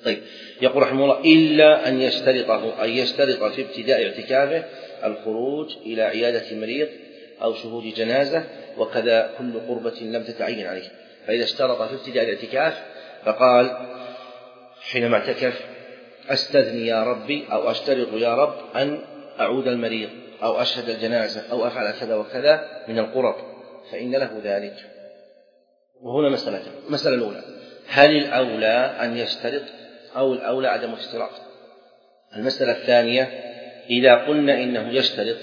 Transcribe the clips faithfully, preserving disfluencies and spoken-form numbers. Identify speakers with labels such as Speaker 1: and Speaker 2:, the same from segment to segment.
Speaker 1: طيب، يقول رحمه الله: إلا أن يشترطه أن يشترط في ابتداء اعتكافه الخروج إلى عيادة مريض أو شهود جنازة، وكذا كل قربة لم تتعين عليه. فإذا اشترط في ابتداء الاعتكاف فقال حينما اعتكف: أستثني يا ربي أو أشترط يا رب أن أعود المريض أو أشهد الجنازة أو أفعل كذا وكذا من القرب، فإن له ذلك. وهنا مسألة المسألة الأولى: هل الأولى أن يشترط أو الأولى عدم الاشتراط؟ المسألة الثانية: إذا قلنا إنه يشترط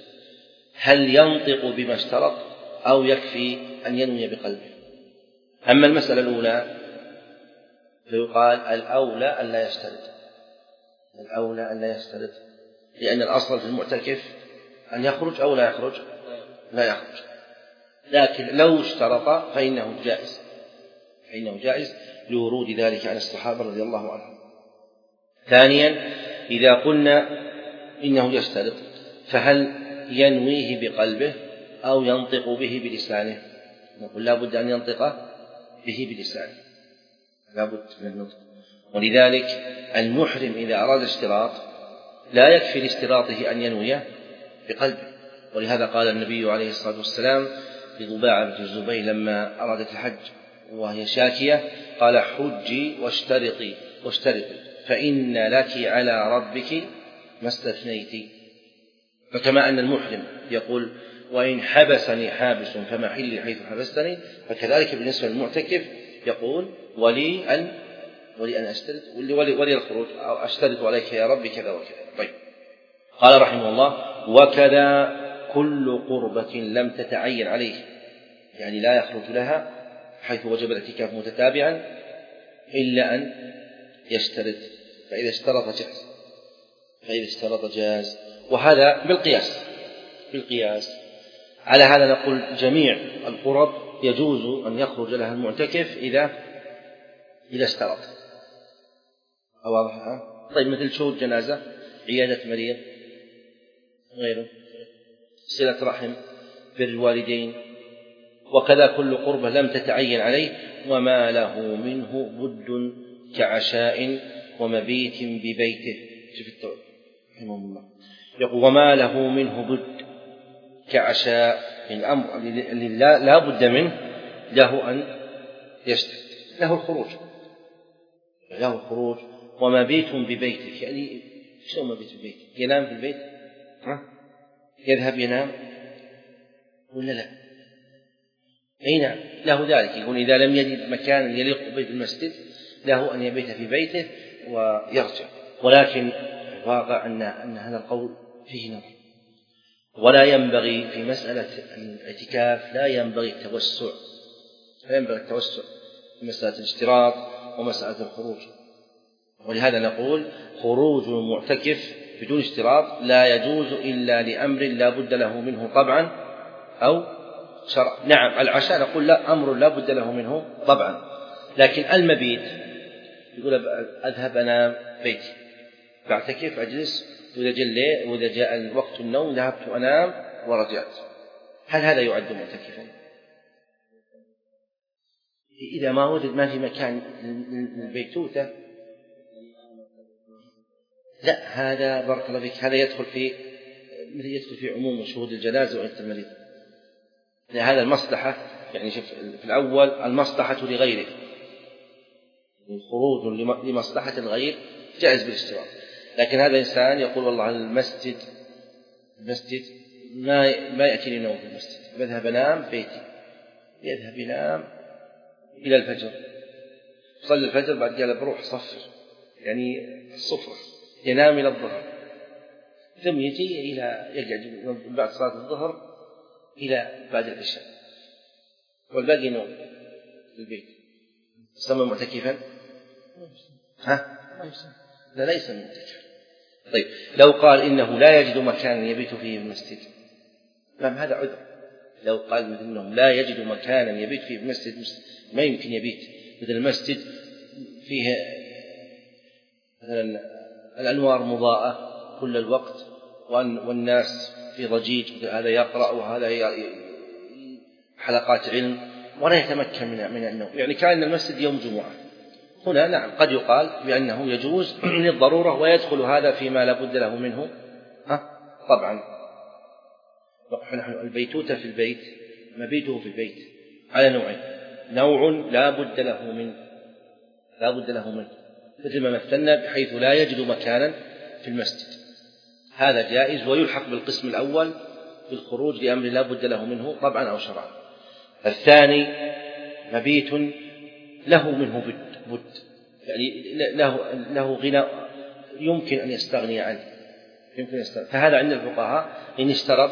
Speaker 1: هل ينطق بما اشترط أو يكفي أن ينوي بقلبه؟ أما المسألة الأولى فيقال الأولى أن لا يشترط، الأولى أن لا يشترط، لأن الأصل في المعتكف أن يخرج أو لا يخرج، لا يخرج. لكن لو اشترط فإنه جائز، فإنه جائز لورود ذلك عن الصحابة رضي الله عنهم. ثانيا: إذا قلنا إنه يشترط فهل ينويه بقلبه أو ينطق به بلسانه؟ نقول لا بد أن ينطق به بلسانه، لا بد من النطق. ولذلك المحرم إذا أراد اشتراط لا يكفي لاشتراطه أن ينويه بقلبه. ولهذا قال النبي عليه الصلاة والسلام لضباعة بنت الزبير لما أرادت الحج وهي شاكية: قال: حجي واشترطي واشترطي فإن لك على ربك ما استثنيت. فكما أن المحرم يقول: وإن حبسني حابس فمحلي حيث حبستني، فكذلك بالنسبة للمعتكف يقول: ولي أن ولي أن أشترط ولي, ولي الخروج أو أشترط عليك يا ربي كذا وكذا. طيب، قال رحمه الله: وكذا كل قربة لم تتعين عليه، يعني لا يخرج لها حيث وجب الاعتكاف متتابعا إلا أن يشترط، فإذا اشترط جاز، فإذا اشترط جاز. وهذا بالقياس، بالقياس على هذا نقول جميع القرب يجوز أن يخرج لها المعتكف إذا إذا اشترط. واضح؟ طيب، مثل شهود جنازة، عيادة مريض، غيره، صلة رحم، بر الوالدين، وكذا كل قربة لم تتعين عليه وما له منه بد كعشاء ومبيت ببيته. شوف التوبة رحمه الله يقول: وما له منه بد كعشاء، الأمر الذي لا بد منه له أن يشترط، له الخروج، له الخروج. ومبيت ببيته، يعني شو مبيت ببيته؟ ينام في البيت؟ ها؟ يذهب ينام ولا لا؟ أي نعم، له ذلك. يقول: إذا لم يجد مكانا يليق ببيت المسجد له أن يبيت في بيته ويرجع. ولكن الواقع أن أن هذا القول فيه نظر، ولا ينبغي في مسألة الاعتكاف لا ينبغي التوسع، لا ينبغي التوسع في مسألة الاشتراط ومسألة الخروج. ولهذا نقول: خروج المعتكف بدون اشتراط لا يجوز إلا لأمر لا بد له منه طبعا أو شرع. نعم، العشاء نقول لا، أمر لا بد له منه طبعا، لكن المبيت يقول: أذهب أنام بيتي، فاعتكف أجلس، وإذا جاء وإذا جاء وقت النوم ذهبت أنام ورجعت. هل هذا يعد معتكفا؟ إذا ما وجد ما في مكان للبيتوتة، لا، هذا بارك الله فيك هذا يدخل في يدخل في عموم شهود الجنازة وعيادة المريض. هذا المصلحة، يعني شوف في الأول المصلحة لغيره، الخروج لمصلحة الغير جائز بالاشتراط. لكن هذا الإنسان يقول: والله المسجد المسجد ما ما يأتيني نوم في المسجد، بذهب أنام بيتي، يذهب ينام إلى الفجر، صلي الفجر، بعد قال بروح صفر يعني الصفرة، ينام إلى الظهر، ثم يجي إلى يقعد بعد صلاة الظهر إلى بعد العشاء، والباقي نوم في البيت، يسمى معتكفا؟ ها؟ لا، ليس معتكفا. طيب، لو قال إنه لا يجد مكانا يبيت فيه في المسجد، نعم هذا عذر. لو قال مثل إنه لا يجد مكانا يبيت فيه في المسجد، ما يمكن يبيت، مثل المسجد فيه مثلا الأنوار مضاءة كل الوقت والناس في ضجيج، هذا يقرأ وهذا حلقات علم ولا يتمكن من النوم، يعني كان المسجد يوم جمعة هنا نعم قد يقال بأنه يجوز للضرورة، ويدخل هذا فيما لا بد له منه. ها طبعا نحن البيتوتة في البيت، مبيته في البيت على نوعين: نوع لا بد له منه لا بد له منه مثل ما مثلنا بحيث لا يجد مكانا في المسجد، هذا جائز ويلحق بالقسم الأول بالخروج لأمر لا بد له منه طبعا أو شرعا. الثاني مبيت له منه بد, بد يعني له, له غنى يمكن أن يستغني عنه يمكن يستغني. فهذا عند الفقهاء إن اشترط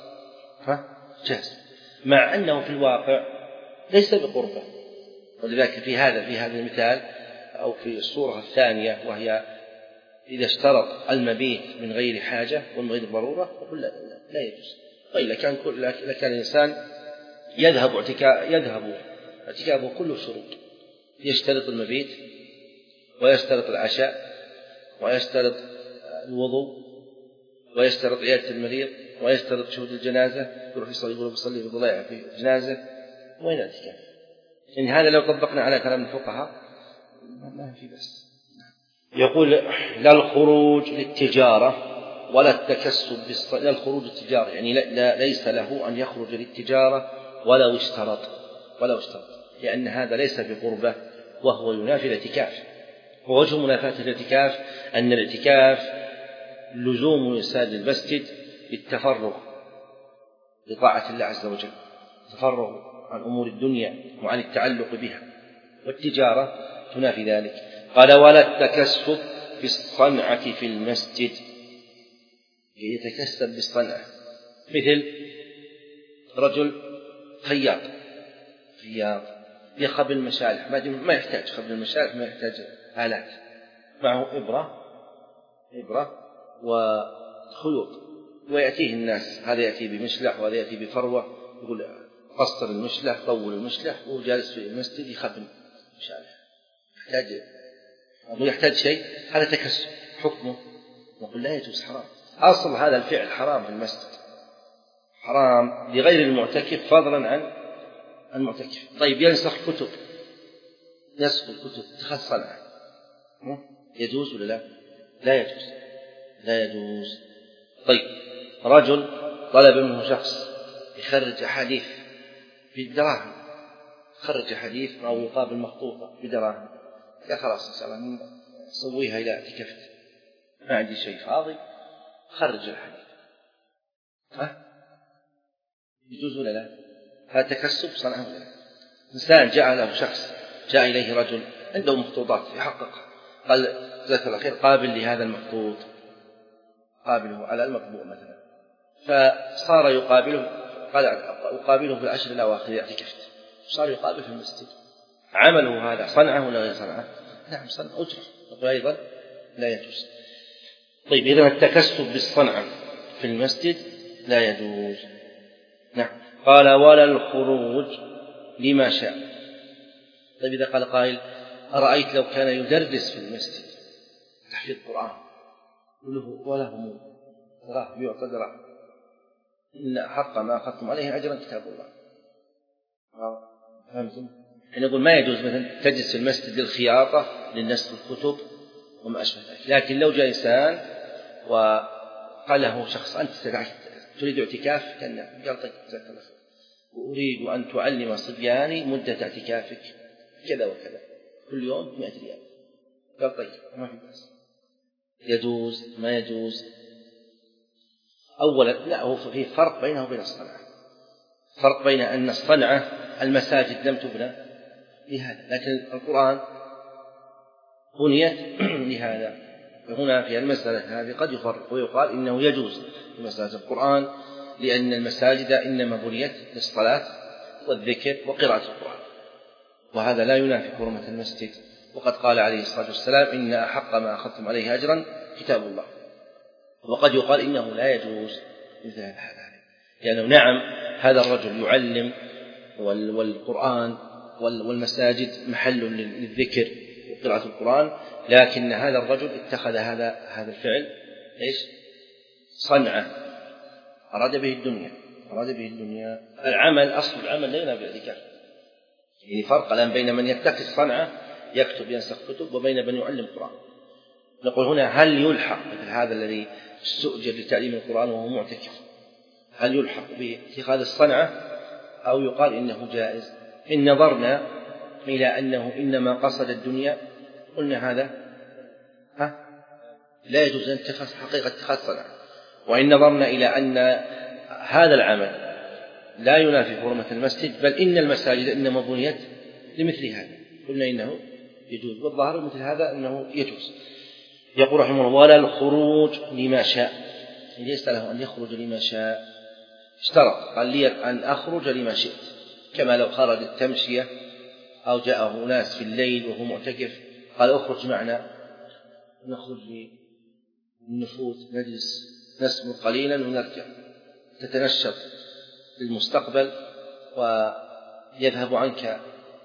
Speaker 1: فجاز، مع أنه في الواقع ليس بقربة. ولذلك في هذا في هذا المثال أو في الصورة الثانية، وهي إذا اشترط المبيت من غير حاجة ومن غير ضرورة نقول لا, لا, لا يجوز. طيب لكان كل لكان الإنسان يذهب اعتكاف يذهب اعتكافه كله شروط، يشترط المبيت ويشترط العشاء ويشترط الوضوء ويشترط عيادة المريض ويشترط شهود الجنازة، يروح يصلي يقول بيصلي في ضليعة في جنازة، وين الاعتكاف؟ يعني هذا لو طبقنا على كلام الفقهاء ما في بس. يقول لا الخروج للتجارة ولا التكسب بالصلاة. لا الخروج للتجارة يعني لا لا ليس له أن يخرج للتجارة ولو اشترط ولو اشترط لأن هذا ليس بقربة وهو ينافي الاعتكاف. ووجه منافاة الاعتكاف أن الاعتكاف لزوم يساد المسجد للتفرغ لطاعة الله عز وجل، تفرغ عن أمور الدنيا وعن التعلق بها، والتجارة تنافي ذلك. قال ولا التكسب بالصنعة في المسجد، يتكسب بالصنعة، مثل رجل خياط خياط يخبل المشالح، ما يحتاج خبل المشالح، ما يحتاج آلات، معه إبرة إبرة وخيوط، ويأتيه الناس، هذا يأتي بمشلح وهذا يأتي بفروة، يقول قصر المشلح طول المشلح، وهو جالس في المسجد يخبل المشالح، يحتاج أو يحتاج شيء، هذا تكسب. حكمه نقول لا يجوز، حرام. أصل هذا الفعل حرام في المسجد، حرام لغير المعتكف فضلا عن المعتكف. طيب ينسخ كتب، ينسخ الكتب اتخذ صنعة، يجوز ولا لا؟ لا يجوز لا يجوز. طيب رجل طلب منه شخص يخرج أحاديث بدراهم، خرج حديث أو يقابل مخطوطة بدراهم، يا خلاص إن شاء الله سويها إلى اعتكفت، ما عندي شيء فاضي، خرج الحديث، ها يجوز ولا لا؟ هذا تكسب صنعه ولا لا؟ إنسان جاء له شخص، جاء إليه رجل عنده مخطوطات يحقق، قال جزاك الله خير قابل لهذا المخطوط، قابله على المطبوع مثلا، فصار يقابله، قال أقابله في العشر الأواخر اعتكفت، صار يقابل في المسجد، عمله هذا صنعه ولا غير صنعه؟ نعم صنع أجرة، نقول أيضا لا يجوز. طيب إذن التكسب بالصنعة في المسجد لا يجوز. نعم. قال ولا الخروج لما شاء. طيب إذا قال قائل أرأيت لو كان يدرس في المسجد تحفيظ القرآن وله دراهم يعطى دراهم، إن حق ما أخذتم عليه أجرا كتاب الله. فهمتم؟ حين نقول ما يجوز مثلا تجلس في المسجد للخياطة للنسخ الكتب وما أشبه ذلك، لكن لو جاء إنسان وقال له شخص أنت تريد اعتكاف، كان قال طيب جزاك الله خير، وأريد أن تعلم صبياني مدة اعتكافك كذا وكذا كل يوم مئة ريال، قال طيب ما في بأس، يجوز ما يجوز؟ أولا لا، هو في فرق بينه وبين الصنعة، فرق بين أن الصنعة المساجد لم تبنى لهذا، لكن القرآن بنيت لهذا. فهنا في المسألة هذه قد يفرق ويقال إنه يجوز في مساجد القرآن، لأن المساجد إنما بنيت للصلاة والذكر وقراءة القرآن، وهذا لا ينافي حرمة المسجد. وقد قال عليه الصلاة والسلام إن أحق ما أخذتم عليه أجرا كتاب الله. وقد يقال إنه لا يجوز مثل هذا، لأنه نعم هذا الرجل يعلم والقرآن والمساجد محل للذكر وقراءة القرآن، لكن هذا الرجل اتخذ هذا هذا الفعل إيش؟ صنعة، أراد به الدنيا أراد به الدنيا. العمل أصل العمل لا ينافي الاعتكاف، يعني فرق الآن بين من يتخذ صنعة يكتب ينسخ كتب وبين من يعلم القرآن. نقول هنا هل يلحق مثل هذا الذي استؤجر لتعليم القرآن وهو معتكف، هل يلحق باتخاذ الصنعة أو يقال إنه جائز؟ إن نظرنا إلى أنه إنما قصد الدنيا قلنا هذا ها لا يجوز أن يتخذ حقيقة اتخاذ صنعة. وإن نظرنا إلى أن هذا العمل لا ينافي حرمة المسجد بل إن المساجد إنما بنيت لمثل هذا قلنا إنه يجوز، والظاهر مثل هذا أنه يجوز. يقول رحمه الله: ولا الخروج لما شاء، ليس له أن يخرج لما شاء، اشترط قال لي أن أخرج لما شئت، كما لو خرج التمشية أو جاءه ناس في الليل وهو معتكف قال أخرج معنا، نخرج للنفوذ نجلس نسمر قليلا ونرجع، تتنشط للمستقبل ويذهب عنك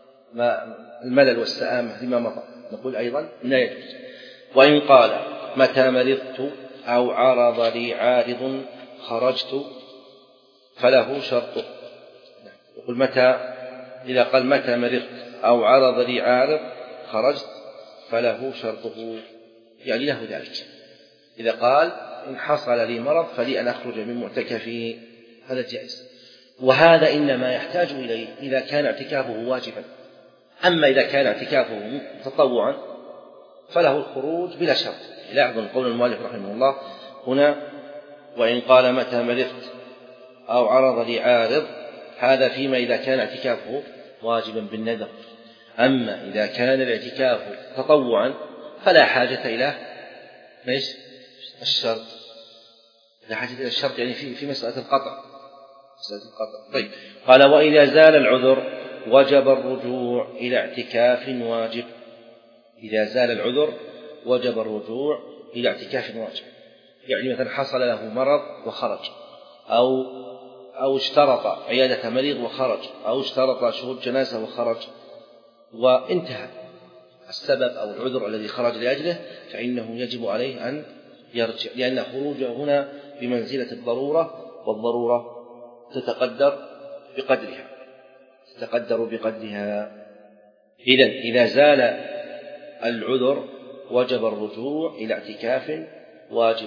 Speaker 1: الملل والسآمة لما مضى، نقول أيضا لا يجوز. وإن قال متى مرضت أو عرض لي عارض خرجت فله شرطه. يقول متى، إذا قال متى مرضت أو عرض لي عارض خرجت فله شرطه، يعني له ذلك. إذا قال إن حصل لي مرض فلي أن أخرج من معتكفي هذا جائز. وهذا إنما يحتاج إليه إذا كان اعتكافه واجبا، أما إذا كان اعتكافه تطوعا فله الخروج بلا شرط. لا أظن قول المؤلف رحمه الله هنا وإن قال متى مرضت أو عرض لي عارض، هذا فيما إذا كان اعتكافه واجبا بالنذر. أما إذا كان الاعتكاف تطوعا فلا حاجة إلى ليش الشرط، لا حاجة إلى الشرط يعني في في مسألة القطع، مسألة القطع. طيب قال وإذا زال العذر وجب الرجوع إلى اعتكاف واجب. إذا زال العذر وجب الرجوع إلى اعتكاف واجب، يعني مثلا حصل له مرض وخرج، أو أو اشترط عيادة مريض وخرج، أو اشترط شهود جنازة وخرج وانتهى السبب أو العذر الذي خرج لأجله، فإنه يجب عليه أن يرجع، لأن خروجه هنا بمنزلة الضرورة، والضرورة تتقدر بقدرها تتقدر بقدرها. إذن إذا زال العذر وجب الرجوع إلى اعتكاف واجب.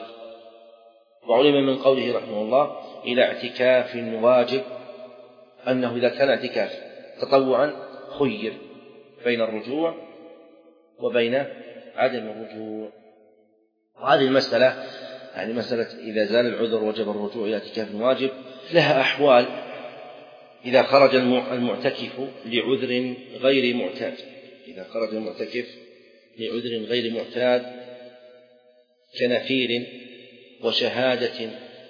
Speaker 1: وعلم من قوله رحمه الله إلى اعتكاف واجب أنه إذا كان اعتكاف تطوعا خير بين الرجوع وبين عدم الرجوع. وهذه المسألة يعني مسألة إذا زال العذر وجب الرجوع إلى اعتكاف واجب لها أحوال. إذا خرج المعتكف لعذر غير معتاد، إذا خرج المعتكف لعذر غير معتاد كنفير وشهادة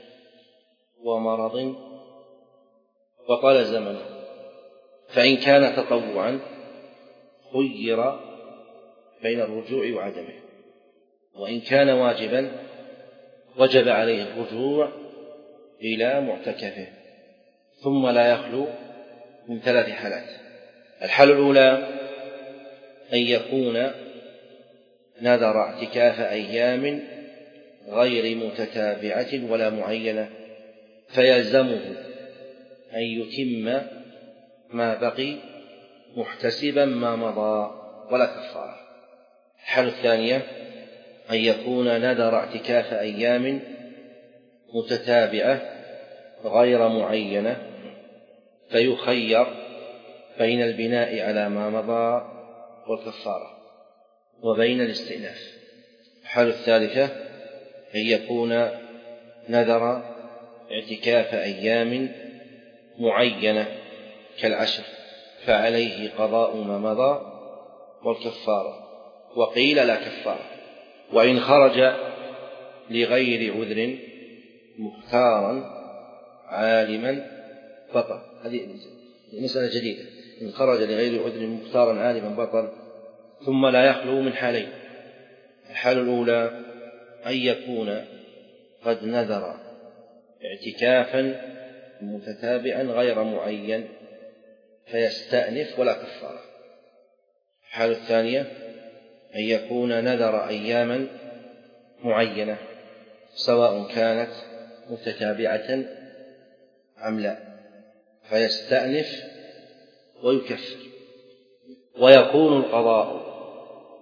Speaker 1: ومرض وطال زمنه، فإن كان تطوعا خير بين الرجوع وعدمه، وإن كان واجبا وجب عليه الرجوع إلى معتكفه، ثم لا يخلو من ثلاث حالات. الحالة الأولى أن يكون نذر اعتكاف أيام غير متتابعة ولا معينة فيلزمه أن يتم ما بقي محتسبا ما مضى ولا كفارة. الحالة الثانية أن يكون نذر اعتكاف أيام متتابعة غير معينة فيخير بين البناء على ما مضى والكفارة وبين الاستئناف. الحالة الثالثة أن يكون نذر اعتكاف أيام معينة كالعشر فعليه قضاء ما مضى والكفارة، وقيل لا كفارة. وإن خرج لغير عذر مختارا عالما بطل. هذه مسألة جديدة. إن خرج لغير عذر مختارا عالما بطل، ثم لا يخلو من حالين. الحالة الأولى أن يكون قد نذر اعتكافا متتابعا غير معين فيستأنف ولا كفارة. الحالة الثانية أن يكون نذر أياما معينة سواء كانت متتابعة أم لا فيستأنف ويكفر، ويكون القضاء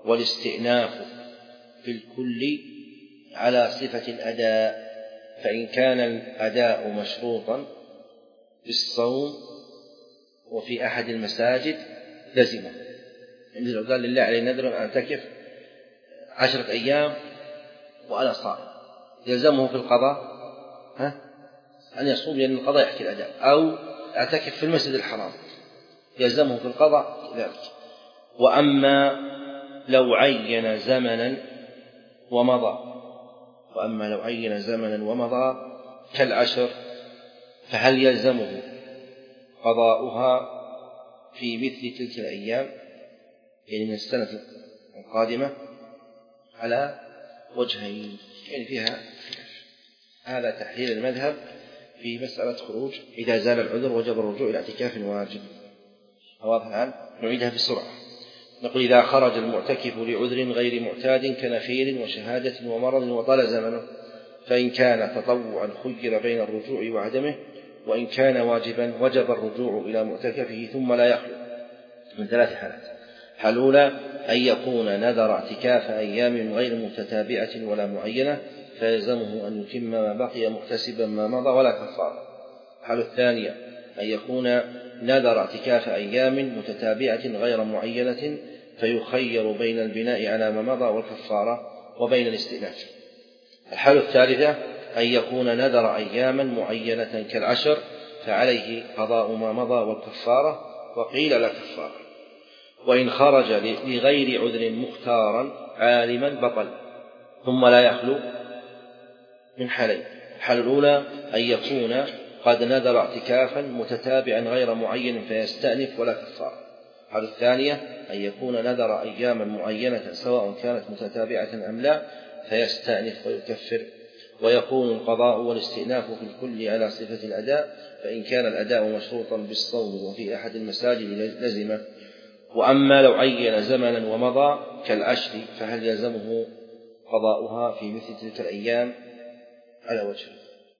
Speaker 1: والاستئناف في الكل على صفة الأداء، فإن كان الأداء مشروطا بالصوم وفي أحد المساجد لزمه. مثل قال لله عليه نذر أن أعتكف عشرة أيام وأنا صائم، يلزمه في القضاء ها أن يصوم، لأن القضاء يحكي الأداء. أو أعتكف في المسجد الحرام يلزمه في القضاء ذلك. وأما لو عين زمنا ومضى وأما لو عين زمنا ومضى كالعشر فهل يلزمه قضاؤها في مثل تلك الأيام، يعني من السنة القادمة، على وجهين، يعني فيها هذا تحليل المذهب في مسألة خروج إذا زال العذر وجب الرجوع إلى اعتكاف واجب. واضح الآن؟ نعيدها بسرعة. نقول إذا خرج المعتكف لعذر غير معتاد كنفير وشهادة ومرض وطال زمنه، فإن كان تطوعا خير بين الرجوع وعدمه، وإن كان واجبا وجب الرجوع إلى معتكفه ثم لا يخلو من ثلاث حالات. الحالة الأولى أن يكون نذر اعتكاف أيام غير متتابعة ولا معينة فيلزمه أن يتم ما بقي محتسبا ما مضى ولا كفارة. الحالة الثانية أن يكون نذر اعتكاف أيام متتابعة غير معينة فيخير بين البناء على ما مضى والكفارة وبين الاستئناف. الحالة الثالثة أن يكون نذر أياما معينة كالعشر فعليه قضاء ما مضى والكفارة، وقيل لا كفارة. وإن خرج لغير عذر مختارا عالما بطل، ثم لا يخلو من حالين. الحالة الأولى أن يكون قد نذر اعتكافا متتابعا غير معين فيستأنف ولا كفارة. الحالة الثانية أن يكون نذر أياما معينة سواء كانت متتابعة أم لا فيستأنف ويكفر، ويكون القضاء والاستئناف في الكل على صفة الأداء، فإن كان الأداء مشروطا بالصوم وفي أحد المساجد لزمه. وأما لو عين زمنا ومضى كالعشر فهل يلزمه قضاؤها في مثل تلك الأيام على وجه